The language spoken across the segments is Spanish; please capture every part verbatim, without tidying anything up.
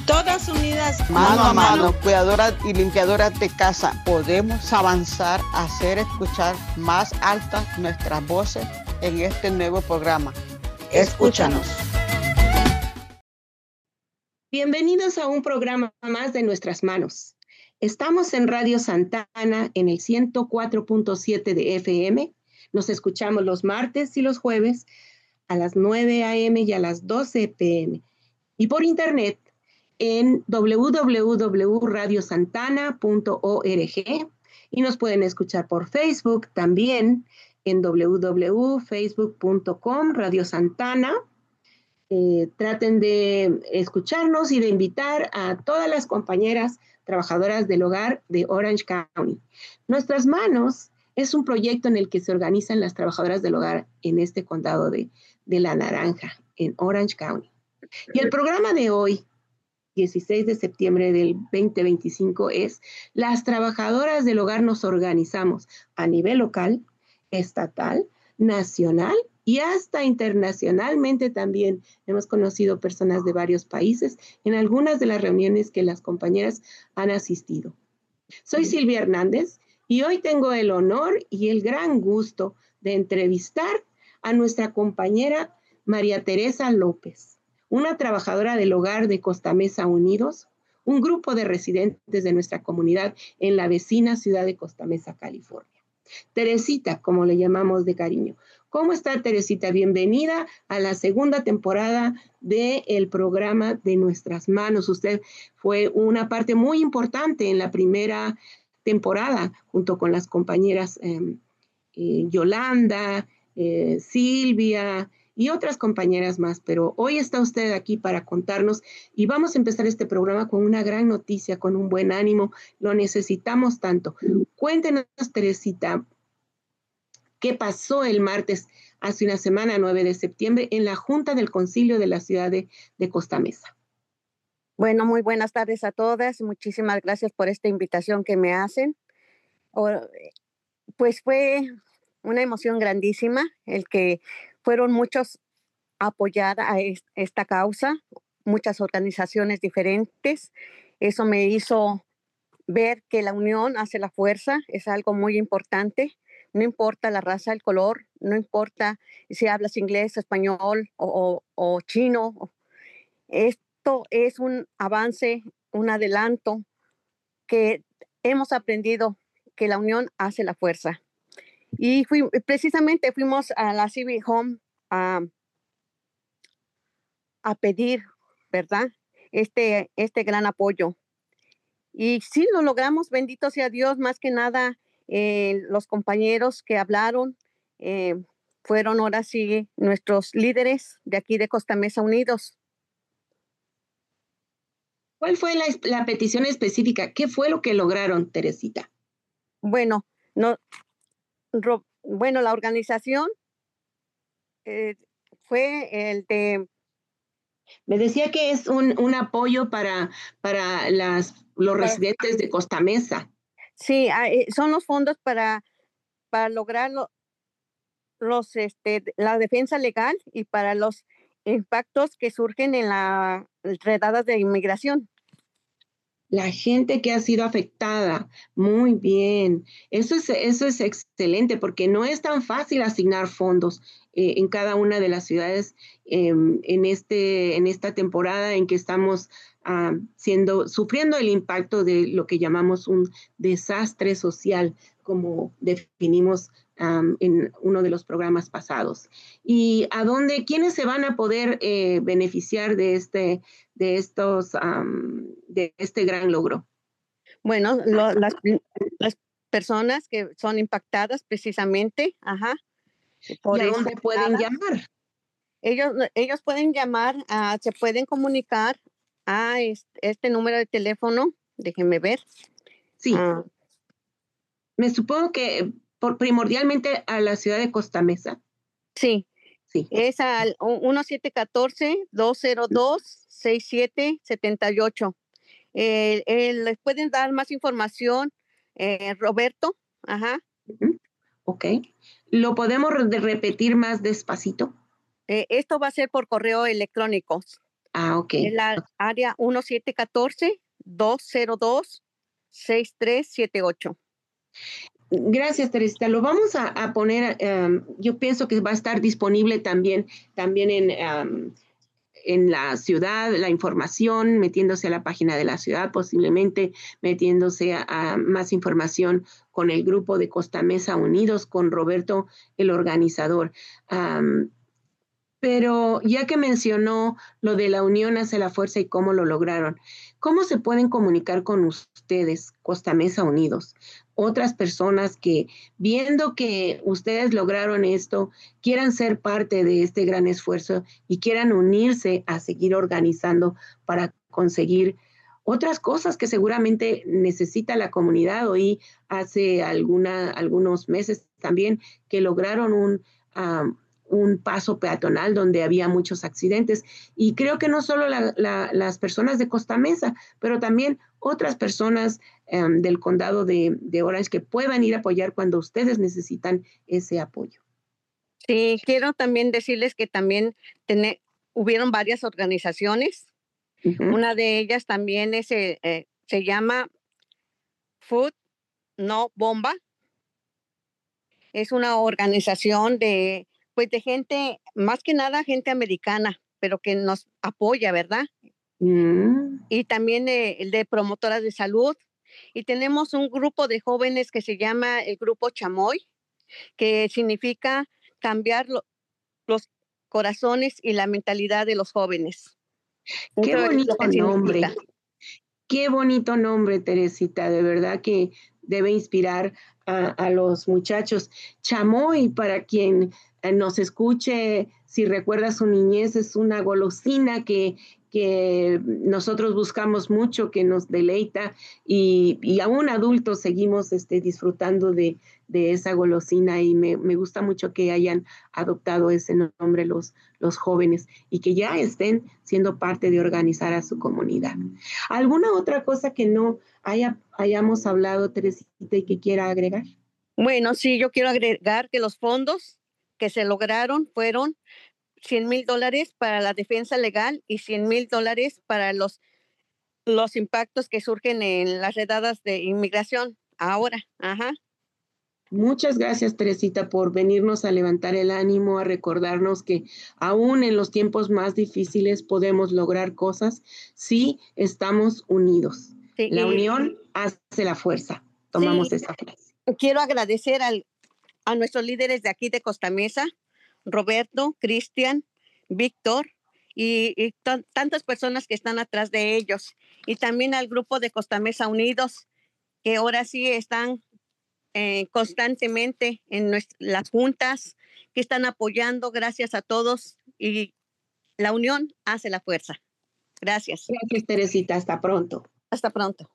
Todas unidas, mano a mano, cuidadoras y limpiadoras de casa, podemos avanzar a hacer escuchar más altas nuestras voces en este nuevo programa. Escúchanos. Bienvenidos a un programa más de Nuestras Manos. Estamos en Radio Santana en el ciento cuatro punto siete de F M. Nos escuchamos los martes y los jueves a las nueve a eme y a las doce pe eme. Y por internet en doble u doble u doble u punto radio santana punto org, y nos pueden escuchar por Facebook también en doble u doble u doble u punto facebook punto com Radio Santana. Eh, traten de escucharnos y de invitar a todas las compañeras trabajadoras del hogar de Orange County. Nuestras Manos es un proyecto en el que se organizan las trabajadoras del hogar en este condado de, de La Naranja, en Orange County. Y el programa de hoy, dieciséis de septiembre del veinte veinticinco, es: las trabajadoras del hogar nos organizamos a nivel local, estatal, nacional y hasta internacionalmente también. Hemos conocido personas de varios países en algunas de las reuniones que las compañeras han asistido. Soy Silvia Hernández y hoy tengo el honor y el gran gusto de entrevistar a nuestra compañera María Teresa López, una trabajadora del hogar de Costa Mesa Unidos, un grupo de residentes de nuestra comunidad en la vecina ciudad de Costa Mesa, California. Teresita, como le llamamos de cariño. ¿Cómo está, Teresita? Bienvenida a la segunda temporada del programa de Nuestras Manos. Usted fue una parte muy importante en la primera temporada, junto con las compañeras eh, eh, Yolanda, eh, Silvia y otras compañeras más, pero hoy está usted aquí para contarnos y vamos a empezar este programa con una gran noticia, con un buen ánimo. Lo necesitamos tanto. Cuéntenos, Teresita, ¿qué pasó el martes, hace una semana, nueve de septiembre, en la Junta del Concilio de la ciudad de, de Costa Mesa? Bueno, muy buenas tardes a todas. Muchísimas gracias por esta invitación que me hacen. Pues fue una emoción grandísima el que fueron muchos a apoyar a esta causa, muchas organizaciones diferentes. Eso me hizo ver que la unión hace la fuerza, es algo muy importante. No importa la raza, el color, no importa si hablas inglés, español o, o, o chino. Esto es un avance, un adelanto que hemos aprendido, que la unión hace la fuerza. Y fui, precisamente fuimos a la Civic Home a, a pedir, ¿verdad? Este, este gran apoyo. Y sí, lo logramos, bendito sea Dios. Más que nada, eh, los compañeros que hablaron eh, fueron ahora sí nuestros líderes de aquí de Costa Mesa Unidos. ¿Cuál fue la, la petición específica? ¿Qué fue lo que lograron, Teresita? Bueno, no, ro, bueno la organización eh, fue el de... Me decía que es un, un apoyo para, para las, los residentes de Costa Mesa. Sí, son los fondos para, para lograr lo, los, este, la defensa legal y para los impactos que surgen en las redadas de inmigración. La gente que ha sido afectada, muy bien. Eso es, eso es excelente porque no es tan fácil asignar fondos eh, en cada una de las ciudades eh, en, este, en esta temporada en que estamos uh, siendo, sufriendo el impacto de lo que llamamos un desastre social, como definimos um, en uno de los programas pasados. ¿Y a dónde, quiénes se van a poder eh, beneficiar de este, de estos, um, de este gran logro? Bueno, lo, las, las personas que son impactadas precisamente, ajá. Por ¿Y a dónde pueden nada, llamar? Ellos, ellos pueden llamar, uh, se pueden comunicar a este, este número de teléfono, déjenme ver. Sí. Uh, Me supongo que por, primordialmente a la ciudad de Costa Mesa. Sí, sí. Es al uno siete uno cuatro, dos cero dos, seis siete siete ocho. Eh, eh, les pueden dar más información, eh, Roberto. Ajá. Uh-huh. Ok. ¿Lo podemos re- repetir más despacito? Eh, esto va a ser por correo electrónico. Ah, ok. Es la área uno siete uno cuatro, dos cero dos, seis tres siete ocho. Gracias, Teresita. Lo vamos a, a poner, um, yo pienso que va a estar disponible también, también en, um, en la ciudad, la información, metiéndose a la página de la ciudad, posiblemente metiéndose a, a más información con el grupo de Costa Mesa Unidos, con Roberto, el organizador. Um, Pero ya que mencionó lo de la unión hace la fuerza y cómo lo lograron, ¿cómo se pueden comunicar con ustedes, Costa Mesa Unidos? Otras personas que, viendo que ustedes lograron esto, quieran ser parte de este gran esfuerzo y quieran unirse a seguir organizando para conseguir otras cosas que seguramente necesita la comunidad. Oí hace alguna, algunos meses también que lograron un... Um, un paso peatonal donde había muchos accidentes. Y creo que no solo la, la, las personas de Costa Mesa, pero también otras personas um, del condado de, de Orange que puedan ir a apoyar cuando ustedes necesitan ese apoyo. Sí, quiero también decirles que también tené, hubieron varias organizaciones. Uh-huh. Una de ellas también es, eh, se llama Food No Bomba. Es una organización de pues de gente, más que nada gente americana, pero que nos apoya, ¿verdad? Mm. Y también de, de promotoras de salud. Y tenemos un grupo de jóvenes que se llama el Grupo Chamoy, que significa cambiar lo, los corazones y la mentalidad de los jóvenes. Qué Eso bonito es nombre. Qué bonito nombre, Teresita. De verdad que debe inspirar a, a los muchachos. Chamoy, para quien nos escuche, si recuerda su niñez, es una golosina que, que nosotros buscamos mucho, que nos deleita y, y aún adultos seguimos este, disfrutando de, de esa golosina y me, me gusta mucho que hayan adoptado ese nombre los, los jóvenes y que ya estén siendo parte de organizar a su comunidad. ¿Alguna otra cosa que no haya, hayamos hablado, Teresita, y que quiera agregar? Bueno, sí, yo quiero agregar que los fondos que se lograron fueron cien mil dólares para la defensa legal y cien mil dólares para los, los impactos que surgen en las redadas de inmigración ahora. Ajá. Muchas gracias, Teresita, por venirnos a levantar el ánimo, a recordarnos que aún en los tiempos más difíciles podemos lograr cosas si estamos unidos. Sí, la unión hace la fuerza. Tomamos sí, esa frase. Quiero agradecer al a nuestros líderes de aquí de Costa Mesa, Roberto, Cristian, Víctor y, y t- tantas personas que están atrás de ellos. Y también al grupo de Costa Mesa Unidos, que ahora sí están eh, constantemente en nuestra, las juntas, que están apoyando. Gracias a todos y la unión hace la fuerza. Gracias. Gracias, Teresita. Hasta pronto. Hasta pronto.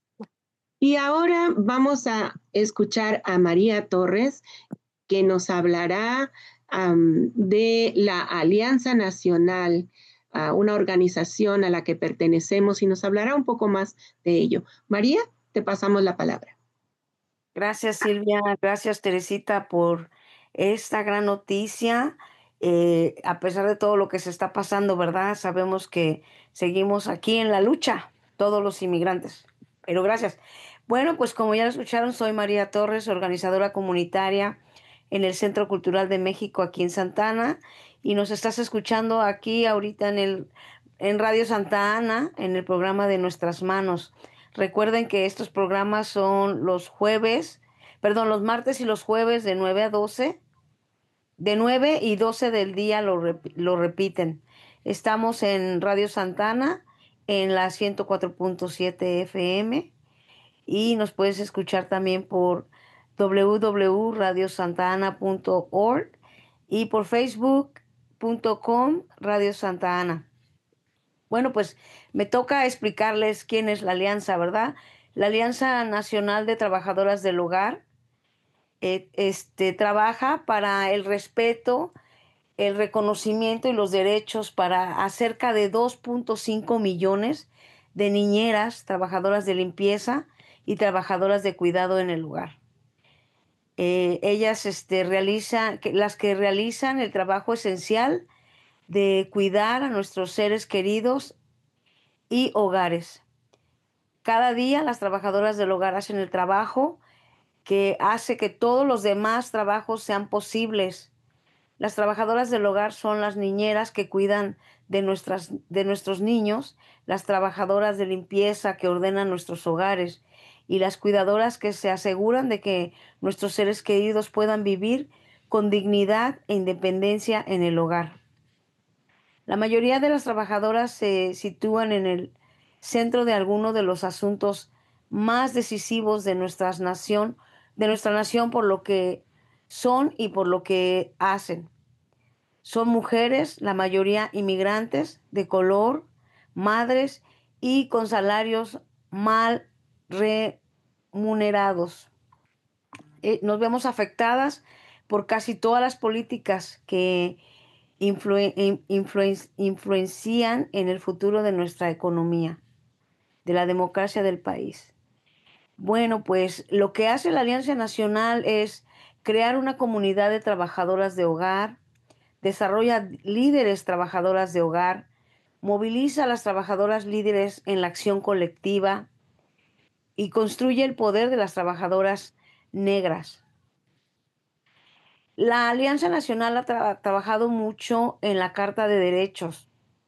Y ahora vamos a escuchar a María Torres, que nos hablará um, de la Alianza Nacional, uh, una organización a la que pertenecemos, y nos hablará un poco más de ello. María, te pasamos la palabra. Gracias, Silvia. Gracias, Teresita, por esta gran noticia. Eh, a pesar de todo lo que se está pasando, ¿verdad? Sabemos que seguimos aquí en la lucha, todos los inmigrantes. Pero gracias. Bueno, pues como ya lo escucharon, soy María Torres, organizadora comunitaria en el Centro Cultural de México aquí en Santa Ana, y nos estás escuchando aquí ahorita en el en Radio Santa Ana, en el programa de Nuestras Manos. Recuerden que estos programas son los jueves, perdón, los martes y los jueves de nueve a doce, de nueve y doce del día lo, rep- lo repiten. Estamos en Radio Santa Ana, en la ciento cuatro punto siete F M, y nos puedes escuchar también por doble u doble u doble u punto radio santa ana punto org y por facebook punto com Radio Santa Ana. Bueno, pues me toca explicarles quién es la Alianza, ¿verdad? La Alianza Nacional de Trabajadoras del Hogar eh, este, trabaja para el respeto, el reconocimiento y los derechos para a cerca de dos punto cinco millones de niñeras, trabajadoras de limpieza y trabajadoras de cuidado en el hogar. Eh, ellas este, realizan, que, las que realizan el trabajo esencial de cuidar a nuestros seres queridos y hogares. Cada día las trabajadoras del hogar hacen el trabajo que hace que todos los demás trabajos sean posibles. Las trabajadoras del hogar son las niñeras que cuidan de, nuestras, de nuestros niños, las trabajadoras de limpieza que ordenan nuestros hogares y las cuidadoras que se aseguran de que nuestros seres queridos puedan vivir con dignidad e independencia en el hogar. La mayoría de las trabajadoras se sitúan en el centro de alguno de los asuntos más decisivos de nuestra nación, de nuestra nación por lo que son y por lo que hacen. Son mujeres, la mayoría inmigrantes, de color, madres y con salarios mal remunerados. Eh, nos vemos afectadas por casi todas las políticas que influen, influen, influencian en el futuro de nuestra economía, de la democracia del país. Bueno, pues lo que hace la Alianza Nacional es crear una comunidad de trabajadoras de hogar, desarrolla líderes trabajadoras de hogar, moviliza a las trabajadoras líderes en la acción colectiva y construye el poder de las trabajadoras negras. La Alianza Nacional ha tra- trabajado mucho en la Carta de Derechos.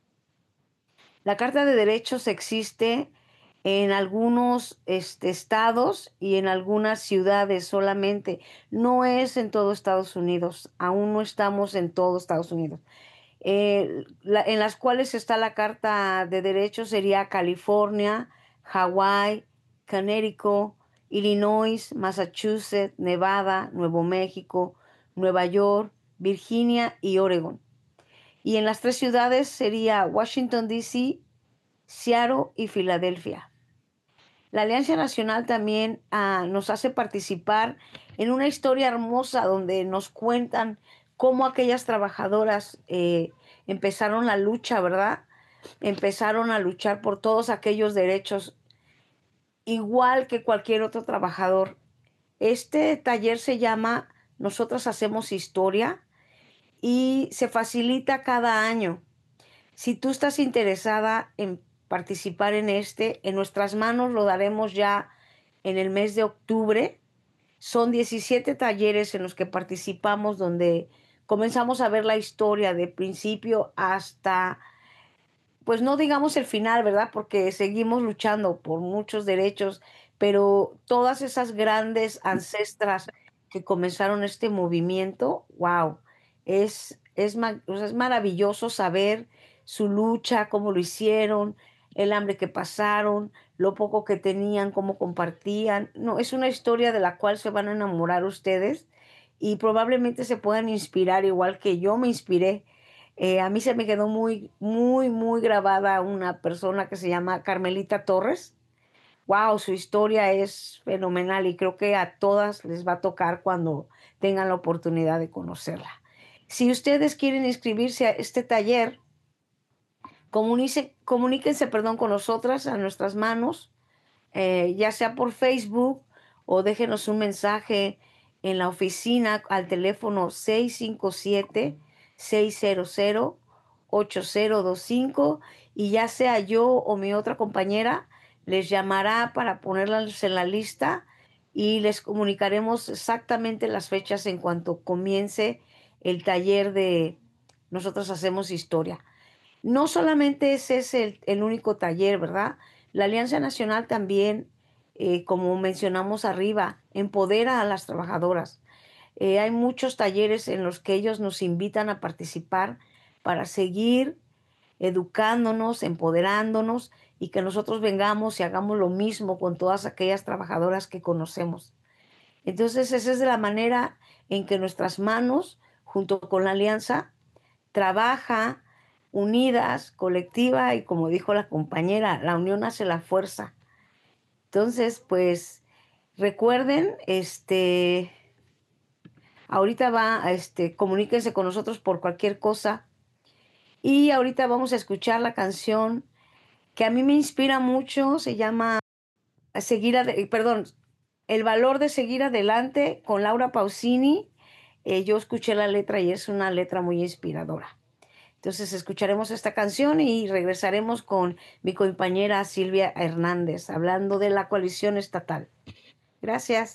La Carta de Derechos existe en algunos este, estados y en algunas ciudades solamente. No es en todo Estados Unidos. Aún no estamos en todo Estados Unidos. Eh, la, en las cuales está la Carta de Derechos sería California, Hawái, Connecticut, Illinois, Massachusetts, Nevada, Nuevo México, Nueva York, Virginia y Oregon. Y en las tres ciudades sería Washington, D C, Seattle y Filadelfia. La Alianza Nacional también uh, nos hace participar en una historia hermosa donde nos cuentan cómo aquellas trabajadoras eh, empezaron la lucha, ¿verdad? Empezaron a luchar por todos aquellos derechos, igual que cualquier otro trabajador. Este taller se llama Nosotras Hacemos Historia y se facilita cada año. Si tú estás interesada en participar en este, en nuestras manos lo daremos ya en el mes de octubre. Son diecisiete talleres en los que participamos, donde comenzamos a ver la historia de principio hasta, pues no digamos el final, ¿verdad? Porque seguimos luchando por muchos derechos, pero todas esas grandes ancestras que comenzaron este movimiento, wow, es, es, es maravilloso saber su lucha, cómo lo hicieron, el hambre que pasaron, lo poco que tenían, cómo compartían. No, es una historia de la cual se van a enamorar ustedes y probablemente se puedan inspirar igual que yo me inspiré. Eh, a mí se me quedó muy, muy, muy grabada una persona que se llama Carmelita Torres. Wow, su historia es fenomenal y creo que a todas les va a tocar cuando tengan la oportunidad de conocerla. Si ustedes quieren inscribirse a este taller, comuníquense, comuníquense perdón, con nosotras a nuestras manos, eh, ya sea por Facebook o déjenos un mensaje en la oficina al teléfono seis cinco siete, seis cero cero, ocho cero dos cinco y ya sea yo o mi otra compañera les llamará para ponerlas en la lista y les comunicaremos exactamente las fechas en cuanto comience el taller de Nosotros Hacemos Historia. No solamente ese es el, el único taller, ¿verdad? La Alianza Nacional también, eh, como mencionamos arriba, empodera a las trabajadoras. Eh, hay muchos talleres en los que ellos nos invitan a participar para seguir educándonos, empoderándonos y que nosotros vengamos y hagamos lo mismo con todas aquellas trabajadoras que conocemos. Entonces, esa es la manera en que nuestras manos, junto con la Alianza, trabaja unidas, colectiva y como dijo la compañera, la unión hace la fuerza. Entonces, pues recuerden, este, ahorita va, este, comuníquense con nosotros por cualquier cosa y ahorita vamos a escuchar la canción que a mí me inspira mucho, se llama Seguir, ad- perdón, El valor de seguir adelante con Laura Pausini. Eh, yo escuché la letra y es una letra muy inspiradora. Entonces escucharemos esta canción y regresaremos con mi compañera Silvia Hernández hablando de la coalición estatal. Gracias.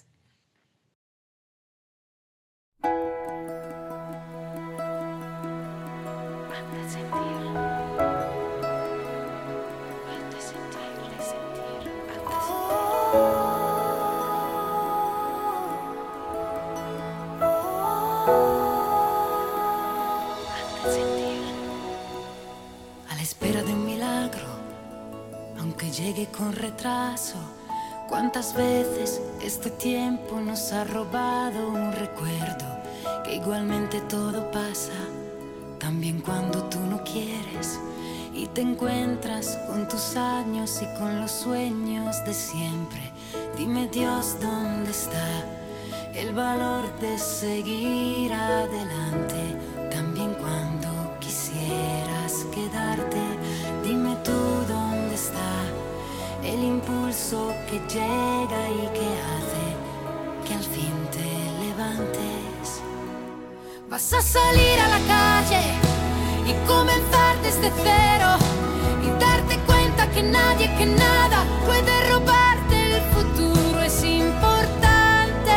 A la espera de un milagro, aunque llegue con retraso, cuántas veces este tiempo nos ha robado un recuerdo, que igualmente todo pasa, también cuando tú no quieres, y te encuentras con tus años y con los sueños de siempre. Dime, Dios, ¿dónde está el valor de seguir adelante? También cuando quisieras quedarte, dime tú dónde está el impulso que llega y que hace que al fin te levantes. Vas a salir a la calle y comenzar desde cero y darte cuenta que nadie, que nada puede robarte el futuro. Es importante,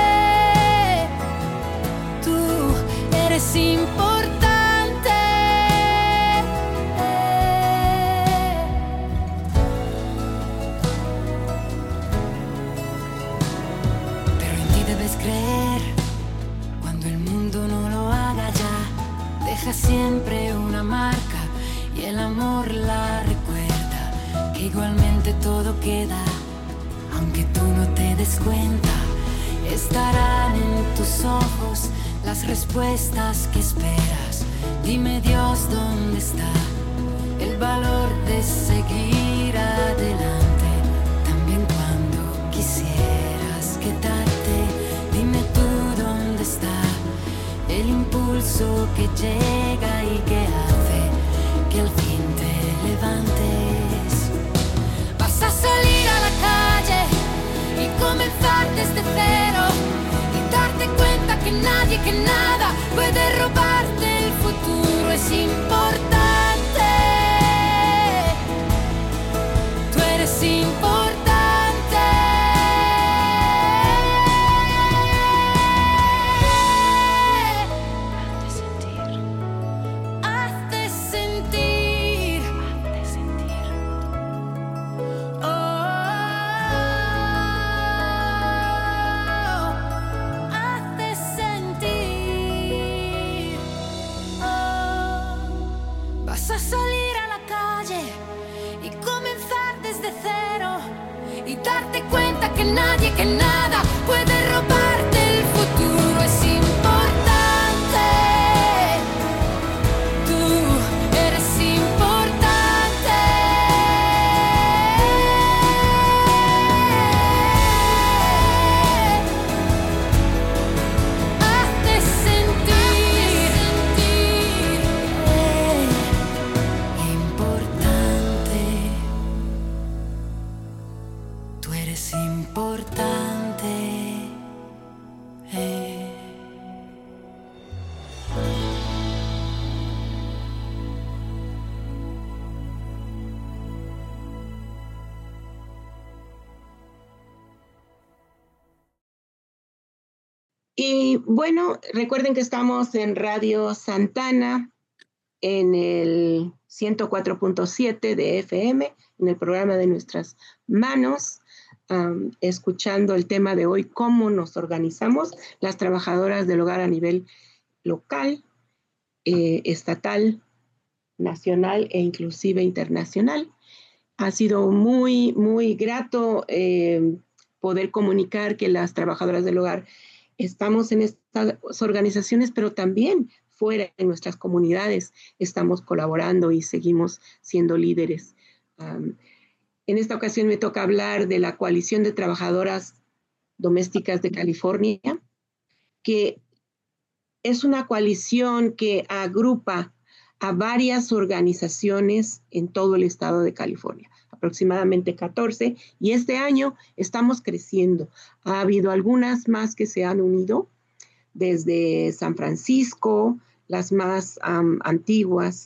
tú eres importante. Pero en ti debes creer cuando el mundo no lo haga ya. Deja siempre una marca y el amor la recuerda, que igualmente todo queda, aunque tú no te des cuenta. Estarán en tus ojos las respuestas que esperas. Dime, Dios, ¿dónde está el valor de seguir adelante? También cuando quisieras quedarte, dime tú dónde está el impulso que llega y que hace que al fin te levantes. Vas a salir a la calle y comenzar desde cero y darte cuenta que nadie, que nada puede robarte el futuro. Es importante, tú eres importante. Darte cuenta que nadie, que nada puede robarte el futuro. Es importante, tú eres importante. Hazte sentir, eh, importante. Tú eres importante. Eh. Y bueno, recuerden que estamos en Radio Santana, en el ciento cuatro punto siete de F M, en el programa de Nuestras Manos, um, escuchando el tema de hoy, cómo nos organizamos las trabajadoras del hogar a nivel local, eh, estatal, nacional e inclusive internacional. Ha sido muy, muy grato eh, poder comunicar que las trabajadoras del hogar estamos en estas organizaciones, pero también fuera de nuestras comunidades estamos colaborando y seguimos siendo líderes. Um, en esta ocasión me toca hablar de la Coalición de Trabajadoras Domésticas de California, que es una coalición que agrupa a varias organizaciones en todo el estado de California, aproximadamente catorce, y este año estamos creciendo. Ha habido algunas más que se han unido desde San Francisco, las más um, antiguas,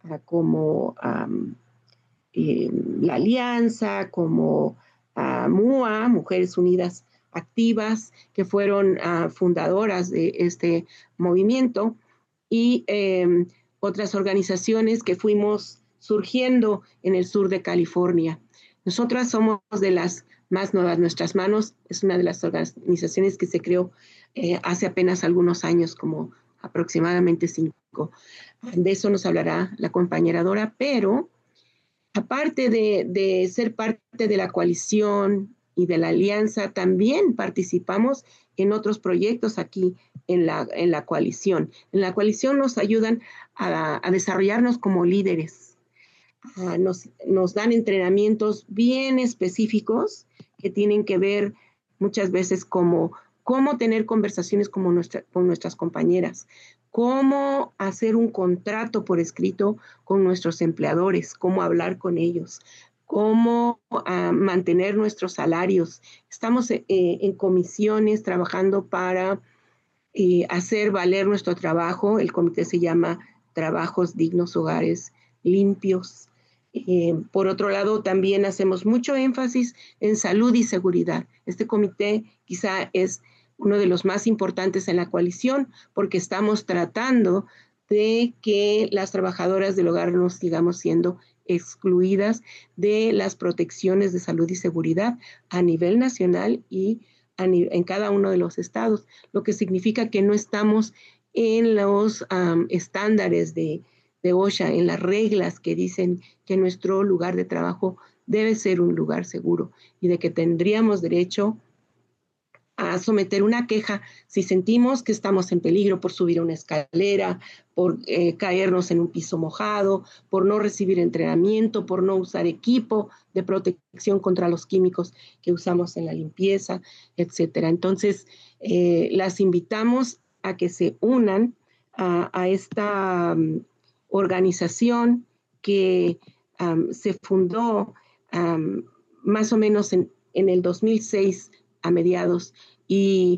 uh, como um, eh, la Alianza, como uh, M U A, Mujeres Unidas Activas, que fueron uh, fundadoras de este movimiento, y eh, otras organizaciones que fuimos surgiendo en el sur de California. Nosotras somos de las más nuevas. Nuestras Manos es una de las organizaciones que se creó eh, hace apenas algunos años, como aproximadamente cinco. De eso nos hablará la compañera Dora, pero aparte de, de ser parte de la coalición y de la alianza, también participamos en otros proyectos aquí en la, en la coalición. En la coalición nos ayudan a, a desarrollarnos como líderes. Uh, nos, nos dan entrenamientos bien específicos que tienen que ver muchas veces como cómo tener conversaciones como nuestra, con nuestras compañeras, cómo hacer un contrato por escrito con nuestros empleadores, cómo hablar con ellos, cómo uh, mantener nuestros salarios. Estamos eh, en comisiones trabajando para eh, hacer valer nuestro trabajo. El comité se llama Trabajos Dignos, Hogares Limpios. Eh, por otro lado, también hacemos mucho énfasis en salud y seguridad. Este comité quizá es uno de los más importantes en la coalición porque estamos tratando de que las trabajadoras del hogar no sigamos siendo excluidas de las protecciones de salud y seguridad a nivel nacional y a nivel, en cada uno de los estados, lo que significa que no estamos en los um, estándares de de OSHA, en las reglas que dicen que nuestro lugar de trabajo debe ser un lugar seguro y de que tendríamos derecho a someter una queja si sentimos que estamos en peligro por subir una escalera, por eh, caernos en un piso mojado, por no recibir entrenamiento, por no usar equipo de protección contra los químicos que usamos en la limpieza, etcétera. Entonces, eh, las invitamos a que se unan a, a esta um, organización que um, se fundó um, más o menos en, en el dos mil seis a mediados, y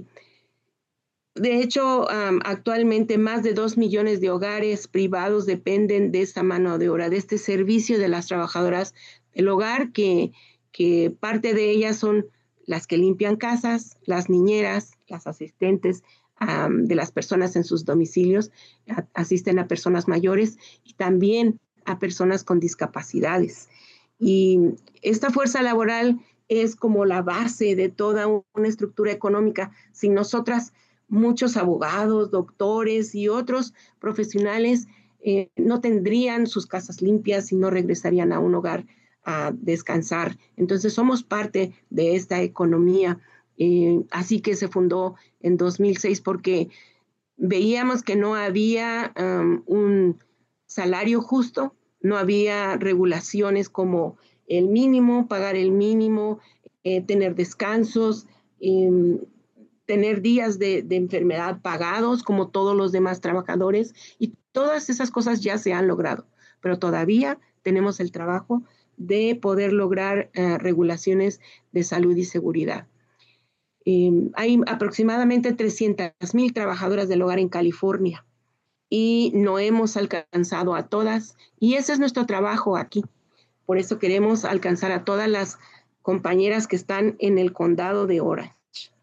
de hecho um, actualmente más de dos millones de hogares privados dependen de esta mano de obra, de este servicio de las trabajadoras del hogar, que, que parte de ellas son las que limpian casas, las niñeras, las asistentes Um, de las personas en sus domicilios, a, asisten a personas mayores y también a personas con discapacidades. Y esta fuerza laboral es como la base de toda una estructura económica. Sin nosotras, muchos abogados, doctores y otros profesionales eh, no tendrían sus casas limpias y no regresarían a un hogar a descansar. Entonces somos parte de esta economía. Eh, así que se fundó en dos mil seis porque veíamos que no había um, un salario justo, no había regulaciones como el mínimo, pagar el mínimo, eh, tener descansos, eh, tener días de, de enfermedad pagados como todos los demás trabajadores, y todas esas cosas ya se han logrado, pero todavía tenemos el trabajo de poder lograr uh, regulaciones de salud y seguridad. Eh, hay aproximadamente trescientas mil trabajadoras del hogar en California y no hemos alcanzado a todas, y ese es nuestro trabajo aquí. Por eso queremos alcanzar a todas las compañeras que están en el condado de Orange.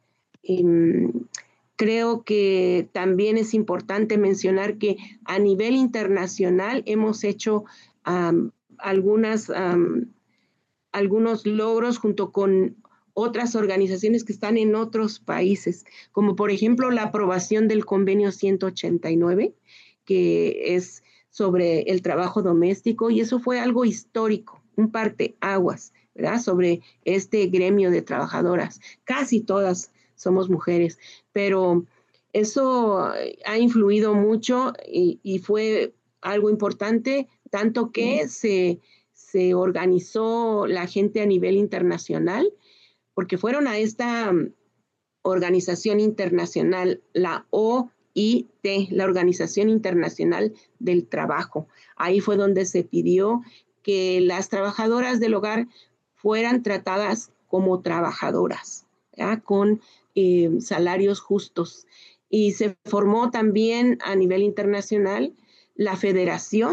Eh, creo que también es importante mencionar que a nivel internacional hemos hecho um, algunas, um, algunos logros junto con otras organizaciones que están en otros países, como por ejemplo la aprobación del convenio ciento ochenta y nueve, que es sobre el trabajo doméstico, y eso fue algo histórico, un parteaguas, ¿verdad?, sobre este gremio de trabajadoras. Casi todas somos mujeres, pero eso ha influido mucho y, y fue algo importante, tanto que se, se organizó la gente a nivel internacional, porque fueron a esta organización internacional, la O I T, la Organización Internacional del Trabajo. Ahí fue donde se pidió que las trabajadoras del hogar fueran tratadas como trabajadoras, ¿ya?, con eh, salarios justos. Y se formó también a nivel internacional la Federación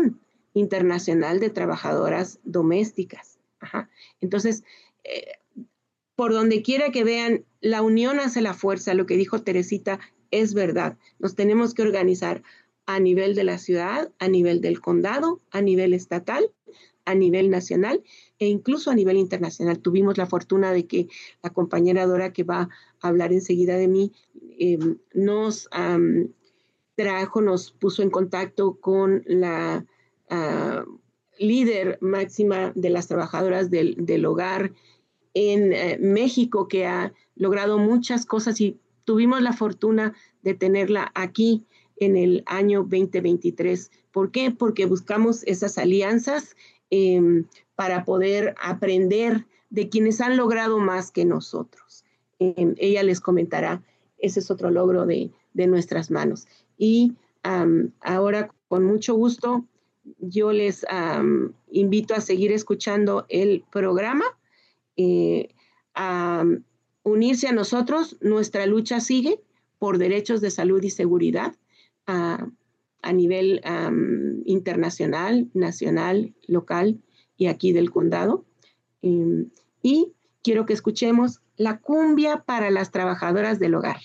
Internacional de Trabajadoras Domésticas. Ajá. Entonces, eh, por donde quiera que vean, la unión hace la fuerza. Lo que dijo Teresita es verdad. Nos tenemos que organizar a nivel de la ciudad, a nivel del condado, a nivel estatal, a nivel nacional e incluso a nivel internacional. Tuvimos la fortuna de que la compañera Dora, que va a hablar enseguida de mí, eh, nos um, trajo, nos puso en contacto con la uh, líder máxima de las trabajadoras del, del hogar en eh, México, que ha logrado muchas cosas, y tuvimos la fortuna de tenerla aquí en el año veinte veintitrés. ¿Por qué? Porque buscamos esas alianzas eh, para poder aprender de quienes han logrado más que nosotros. Eh, ella les comentará, ese es otro logro de, de nuestras manos. Y um, ahora, con mucho gusto, yo les um, invito a seguir escuchando el programa. Eh, a unirse a nosotros. Nuestra lucha sigue por derechos de salud y seguridad uh, a nivel um, internacional, nacional, local y aquí del condado. Um, y quiero que escuchemos la cumbia para las trabajadoras del hogar.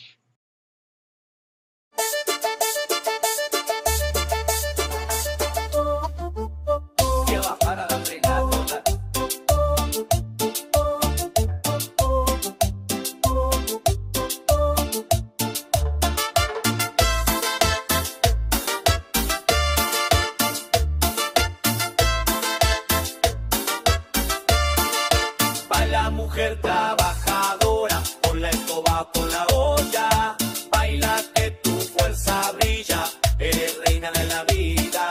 Mujer trabajadora, con la escoba, con la olla, baila que tu fuerza brilla, eres reina de la vida.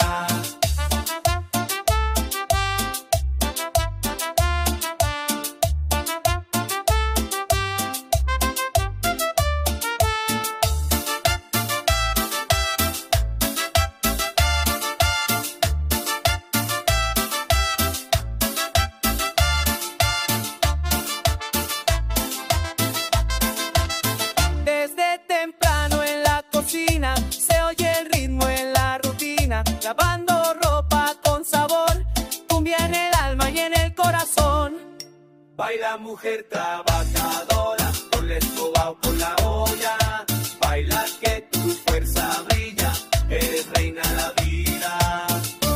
Lavando ropa con sabor, cumbia en el alma y en el corazón. Baila mujer trabajadora, con la escoba o con la olla. Baila que tu fuerza brilla, eres reina de la vida.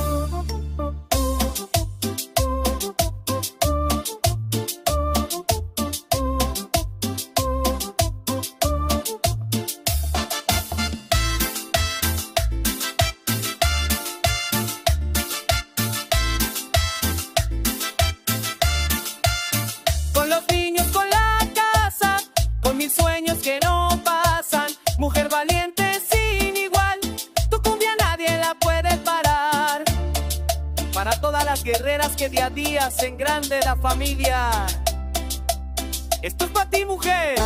Sueños que no pasan, mujer valiente sin igual, tu cumbia nadie la puede parar. Para todas las guerreras que día a día hacen grande la familia, esto es para ti, mujer.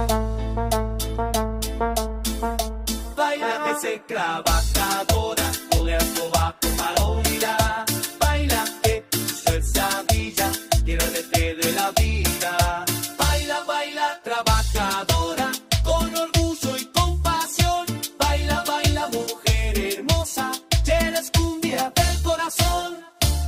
Baila que se trabajadora, con la escoba con parodia. Baila que tu fuerza brilla, quiero verte de la vida. Baila, baila, trabajadora, con orgullo y compasión. Baila, baila, mujer hermosa, eres cumbia del corazón.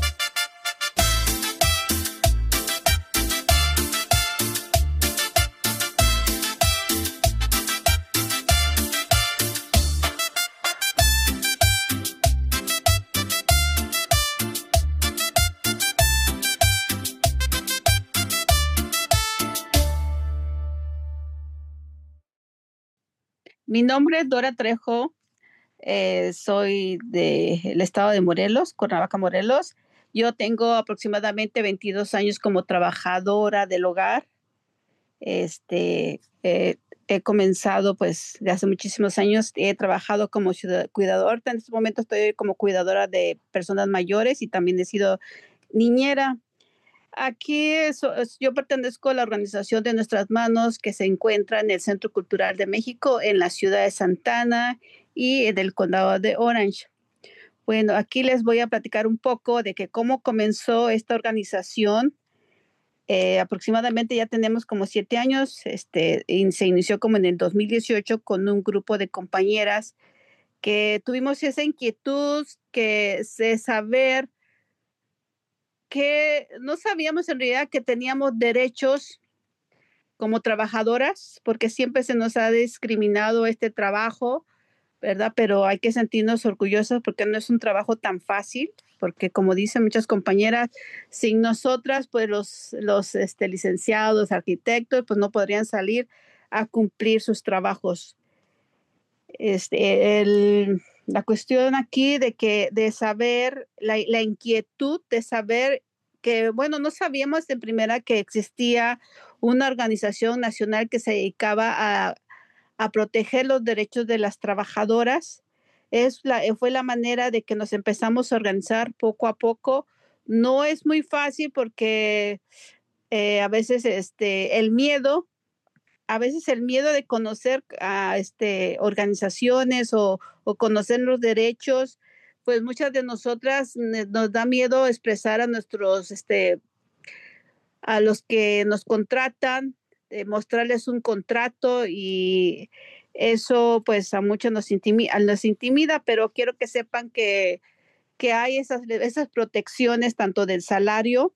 Mi nombre es Dora Trejo, eh, soy del estado de Morelos, Cuernavaca, Morelos. Yo tengo aproximadamente veintidós años como trabajadora del hogar. Este, eh, he comenzado pues de hace muchísimos años, he trabajado como cuidador. En este momento estoy como cuidadora de personas mayores y también he sido niñera. Aquí eso, yo pertenezco a la organización de Nuestras Manos, que se encuentra en el Centro Cultural de México, en la ciudad de Santa Ana y en el condado de Orange. Bueno, aquí les voy a platicar un poco de que cómo comenzó esta organización. Eh, aproximadamente ya tenemos como siete años. Este, y se inició como en el dos mil dieciocho con un grupo de compañeras que tuvimos esa inquietud que de saber que no sabíamos en realidad que teníamos derechos como trabajadoras, porque siempre se nos ha discriminado este trabajo, ¿verdad? Pero hay que sentirnos orgullosos porque no es un trabajo tan fácil, porque como dicen muchas compañeras, sin nosotras, pues los, los este, licenciados, arquitectos, pues no podrían salir a cumplir sus trabajos. Este, el, la cuestión aquí de que de saber, la, la inquietud de saber que, bueno, no sabíamos en primera que existía una organización nacional que se dedicaba a, a proteger los derechos de las trabajadoras. Es la, fue la manera de que nos empezamos a organizar poco a poco. No es muy fácil porque eh, a veces este, el miedo, a veces el miedo de conocer a este, organizaciones o, o conocer los derechos, pues muchas de nosotras nos da miedo expresar a nuestros, este, a los que nos contratan, eh, mostrarles un contrato y eso pues a muchos nos intimida, nos intimida, pero quiero que sepan que, que hay esas, esas protecciones tanto del salario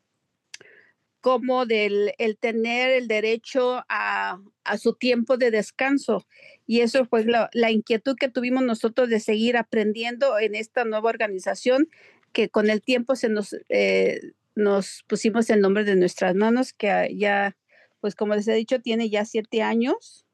como del el tener el derecho a, a su tiempo de descanso. Y eso fue la, la inquietud que tuvimos nosotros de seguir aprendiendo en esta nueva organización, que con el tiempo se nos, eh, nos pusimos el nombre de nuestras manos, que ya, pues como les he dicho, tiene ya siete años.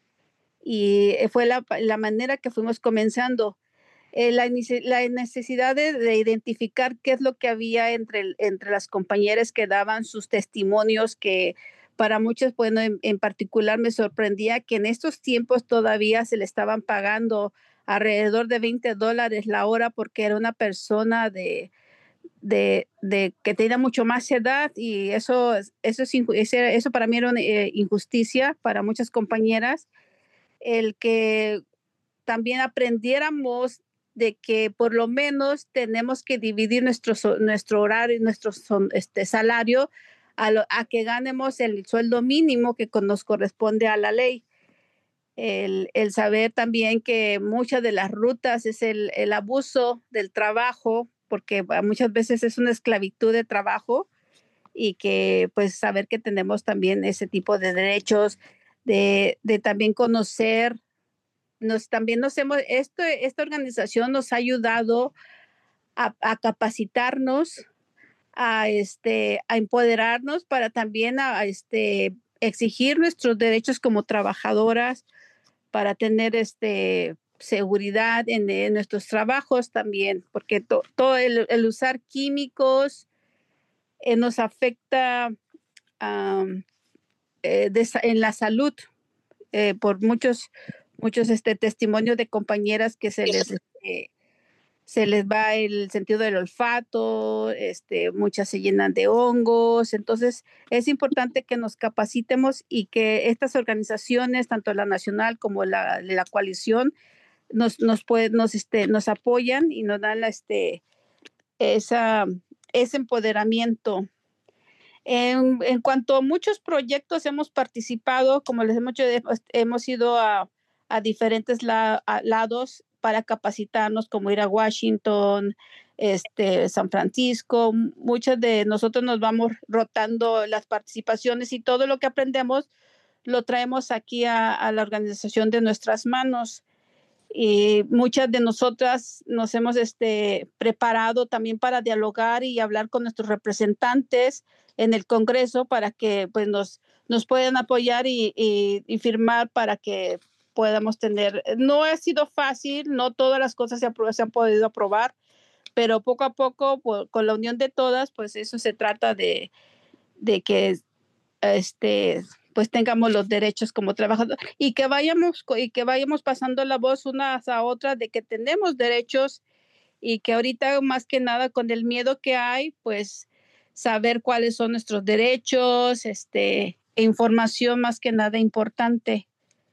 Y fue la, la manera que fuimos comenzando. Eh, la, la necesidad de, de identificar qué es lo que había entre, entre las compañeras que daban sus testimonios, que para muchos, bueno, en, en particular me sorprendía que en estos tiempos todavía se le estaban pagando alrededor de veinte dólares la hora porque era una persona de, de, de que tenía mucho más edad, y eso, eso, es, eso para mí era una eh, injusticia para muchas compañeras, el que también aprendiéramos de que por lo menos tenemos que dividir nuestro, nuestro horario, nuestro este, salario a, lo, a que ganemos el sueldo mínimo que nos corresponde a la ley. El, el saber también que muchas de las rutas es el, el abuso del trabajo, porque muchas veces es una esclavitud de trabajo, y que pues saber que tenemos también ese tipo de derechos, de, de también conocer. Nos, también nos hemos, esto, esta organización nos ha ayudado a, a capacitarnos, a, este, a empoderarnos para también a, a este, exigir nuestros derechos como trabajadoras, para tener este, seguridad en, en nuestros trabajos también, porque to, todo el, el usar químicos eh, nos afecta um, eh, de, en la salud, eh, por muchos muchos este, testimonios de compañeras que se les, este, se les va el sentido del olfato, este, muchas se llenan de hongos. Entonces es importante que nos capacitemos y que estas organizaciones, tanto la nacional como la, la coalición, nos, nos, puede, nos, este, nos apoyan y nos dan la, este, esa, ese empoderamiento. En, en cuanto a muchos proyectos hemos participado, como les hemos dicho, hemos ido a a diferentes la, a lados para capacitarnos, como ir a Washington, este, San Francisco. Muchos de nosotros nos vamos rotando las participaciones y todo lo que aprendemos lo traemos aquí a, a la organización de nuestras manos. Y muchas de nosotras nos hemos este, preparado también para dialogar y hablar con nuestros representantes en el Congreso para que pues, nos, nos puedan apoyar y, y, y firmar para que podamos tener. No ha sido fácil, no todas las cosas se, se han podido aprobar, pero poco a poco, por, con la unión de todas, pues eso se trata de, de que este, pues tengamos los derechos como trabajadores y que vayamos y que vayamos pasando la voz unas a otras de que tenemos derechos, y que ahorita más que nada con el miedo que hay, pues saber cuáles son nuestros derechos, este, e información más que nada importante.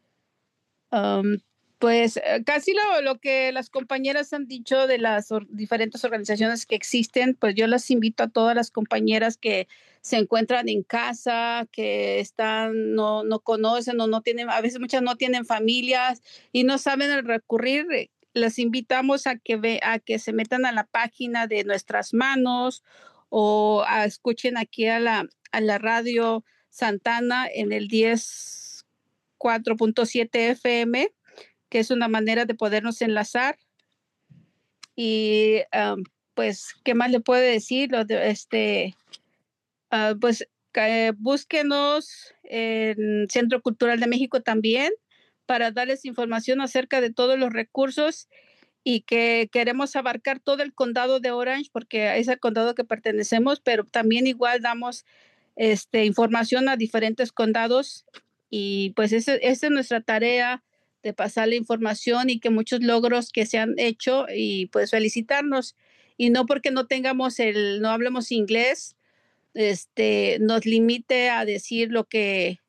Um, pues casi lo, lo que las compañeras han dicho de las or- diferentes organizaciones que existen, pues yo las invito a todas las compañeras que se encuentran en casa, que están, no, no conocen o no tienen, a veces muchas no tienen familias y no saben el recurrir. les invitamos a que, ve, a que se metan a la página de Nuestras Manos o a, escuchen aquí a la, a la radio Santana en el diez cuatro punto siete F M, que es una manera de podernos enlazar. Y um, pues, ¿qué más le puedo decir? Lo de, este, uh, pues eh, búsquenos en Centro Cultural de México también para darles información acerca de todos los recursos y que queremos abarcar todo el condado de Orange porque es el condado que pertenecemos, pero también igual damos este, información a diferentes condados y pues esa es nuestra tarea, de pasar la información y que muchos logros que se han hecho y pues felicitarnos. Y no porque no tengamos el, no hablemos inglés, este, nos limite a decir lo que,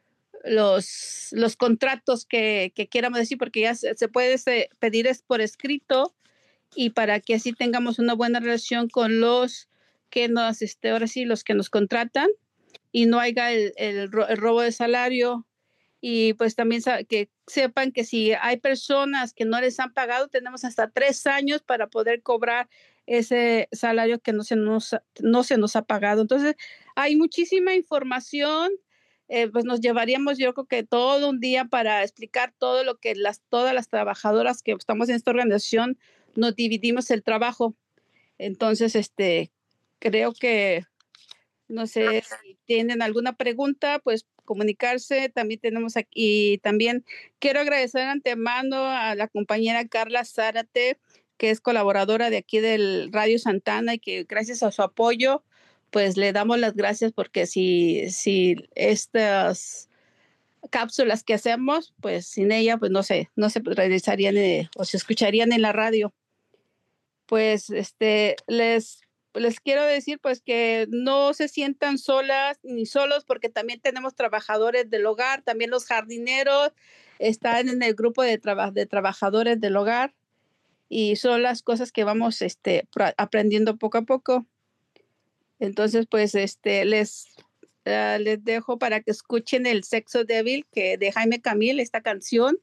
los, los contratos que, que quieramos decir, porque ya se, se puede se, pedir es por escrito y para que así tengamos una buena relación con los que nos, este, ahora sí, los que nos contratan y no haya el, el, el robo de salario. Y pues también que sepan que si hay personas que no les han pagado, tenemos hasta tres años para poder cobrar ese salario que no se nos, no se nos ha pagado. Entonces, hay muchísima información. Eh, pues nos llevaríamos yo creo que todo un día para explicar todo lo que las, todas las trabajadoras que estamos en esta organización nos dividimos el trabajo. Entonces, este, creo que, no sé si tienen alguna pregunta, pues comunicarse. También tenemos aquí, también quiero agradecer de antemano a la compañera Carla Zárate, que es colaboradora de aquí del Radio Santana y que gracias a su apoyo, pues le damos las gracias porque si, si estas cápsulas que hacemos, pues sin ella, pues no sé, no se realizarían eh, o se escucharían en la radio. Pues este, les Les quiero decir pues que no se sientan solas ni solos porque también tenemos trabajadores del hogar, también los jardineros están en el grupo de, traba- de trabajadores del hogar y son las cosas que vamos este, aprendiendo poco a poco. Entonces pues este, les, uh, les dejo para que escuchen El Sexo Débil que de Jaime Camil, esta canción.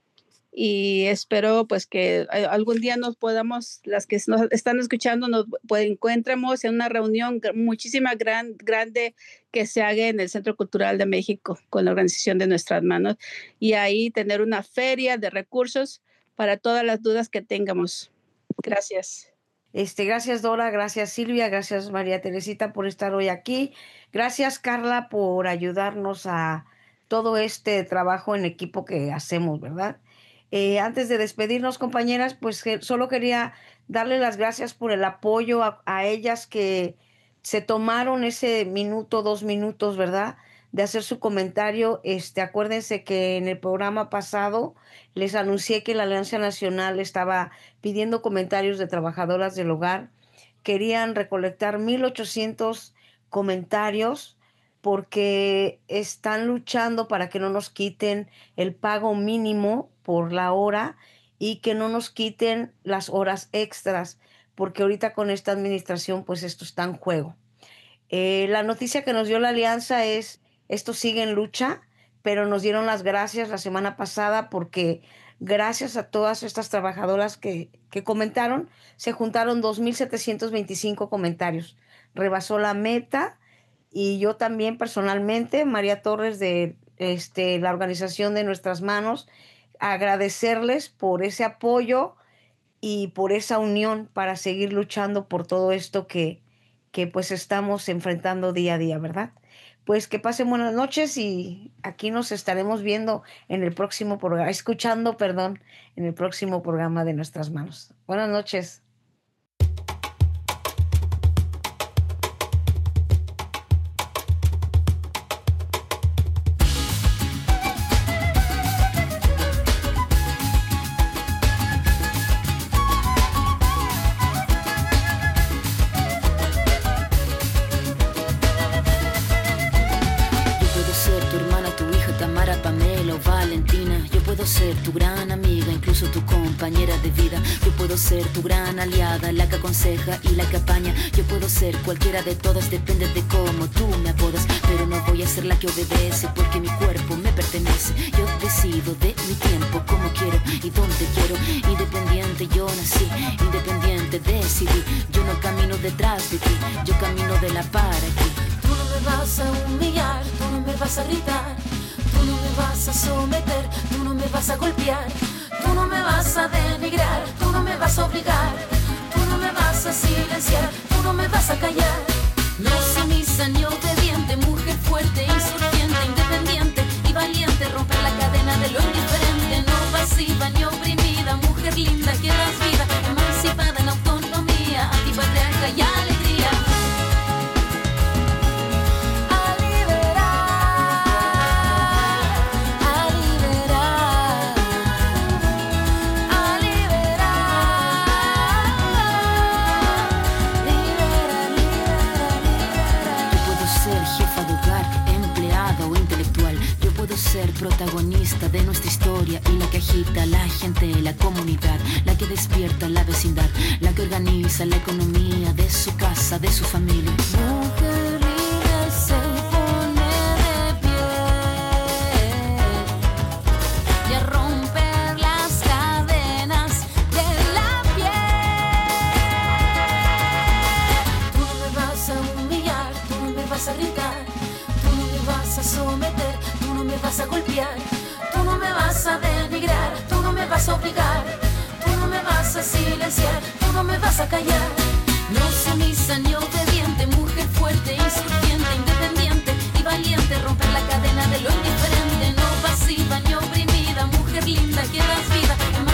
Y espero pues que algún día nos podamos, las que nos están escuchando, nos pues, encontremos en una reunión muchísima gran, grande que se haga en el Centro Cultural de México con la organización de Nuestras Manos y ahí tener una feria de recursos para todas las dudas que tengamos. Gracias. Este, gracias Dora, gracias Silvia, gracias María Teresita por estar hoy aquí. Gracias Carla por ayudarnos a todo este trabajo en equipo que hacemos, ¿verdad? Eh, antes de despedirnos, compañeras, pues que solo quería darle las gracias por el apoyo a, a ellas que se tomaron ese minuto, dos minutos, ¿verdad?, de hacer su comentario. Este, acuérdense que en el programa pasado les anuncié que la Alianza Nacional estaba pidiendo comentarios de trabajadoras del hogar. Querían recolectar mil ochocientos comentarios porque están luchando para que no nos quiten el pago mínimo por la hora y que no nos quiten las horas extras, porque ahorita con esta administración pues esto está en juego. Eh, la noticia que nos dio la alianza es, esto sigue en lucha, pero nos dieron las gracias la semana pasada porque gracias a todas estas trabajadoras que, que comentaron, se juntaron dos mil setecientos veinticinco comentarios. Rebasó la meta y yo también personalmente, María Torres de este, la organización de Nuestras Manos, agradecerles por ese apoyo y por esa unión para seguir luchando por todo esto que, que pues estamos enfrentando día a día, ¿verdad? Pues que pasen buenas noches y aquí nos estaremos viendo en el próximo programa, escuchando, perdón, en el próximo programa de Nuestras Manos. Buenas noches. Ser tu gran amiga, incluso tu compañera de vida. Yo puedo ser tu gran aliada, la que aconseja y la que apaña. Yo puedo ser cualquiera de todas, depende de cómo tú me apodas. Pero no voy a ser la que obedece, porque mi cuerpo me pertenece. Yo decido de mi tiempo, cómo quiero y dónde quiero. Independiente yo nací, independiente decidí. Yo no camino detrás de ti, yo camino de la para aquí. Tú no me vas a humillar, tú no me vas a gritar, tú no me vas a someter, tú no me vas a golpear, tú no me vas a denigrar, tú no me vas a obligar, tú no me vas a silenciar, tú no me vas a callar. No sumisa ni obediente, mujer fuerte, insurgente, independiente y valiente, romper la cadena de lo indiferente, no pasiva ni oprimida, mujer linda que das vida, emancipada en autonomía, antipatriarca y alegría. Ser protagonista de nuestra historia y la que agita a la gente, la comunidad, la que despierta la vecindad, la que organiza la economía de su casa, de su familia. Mujer libre se pone de pie y a romper las cadenas de la piel. Tú no me vas a humillar, tú no me vas a gritar, tú no me vas a someter, tú no me vas a golpear, tú no me vas a denigrar, tú no me vas a obligar, tú no me vas a silenciar, tú no me vas a callar. No sumisa ni obediente, mujer fuerte, insurgente, independiente y valiente, romper la cadena de lo indiferente, no pasiva ni oprimida, mujer linda que das vida,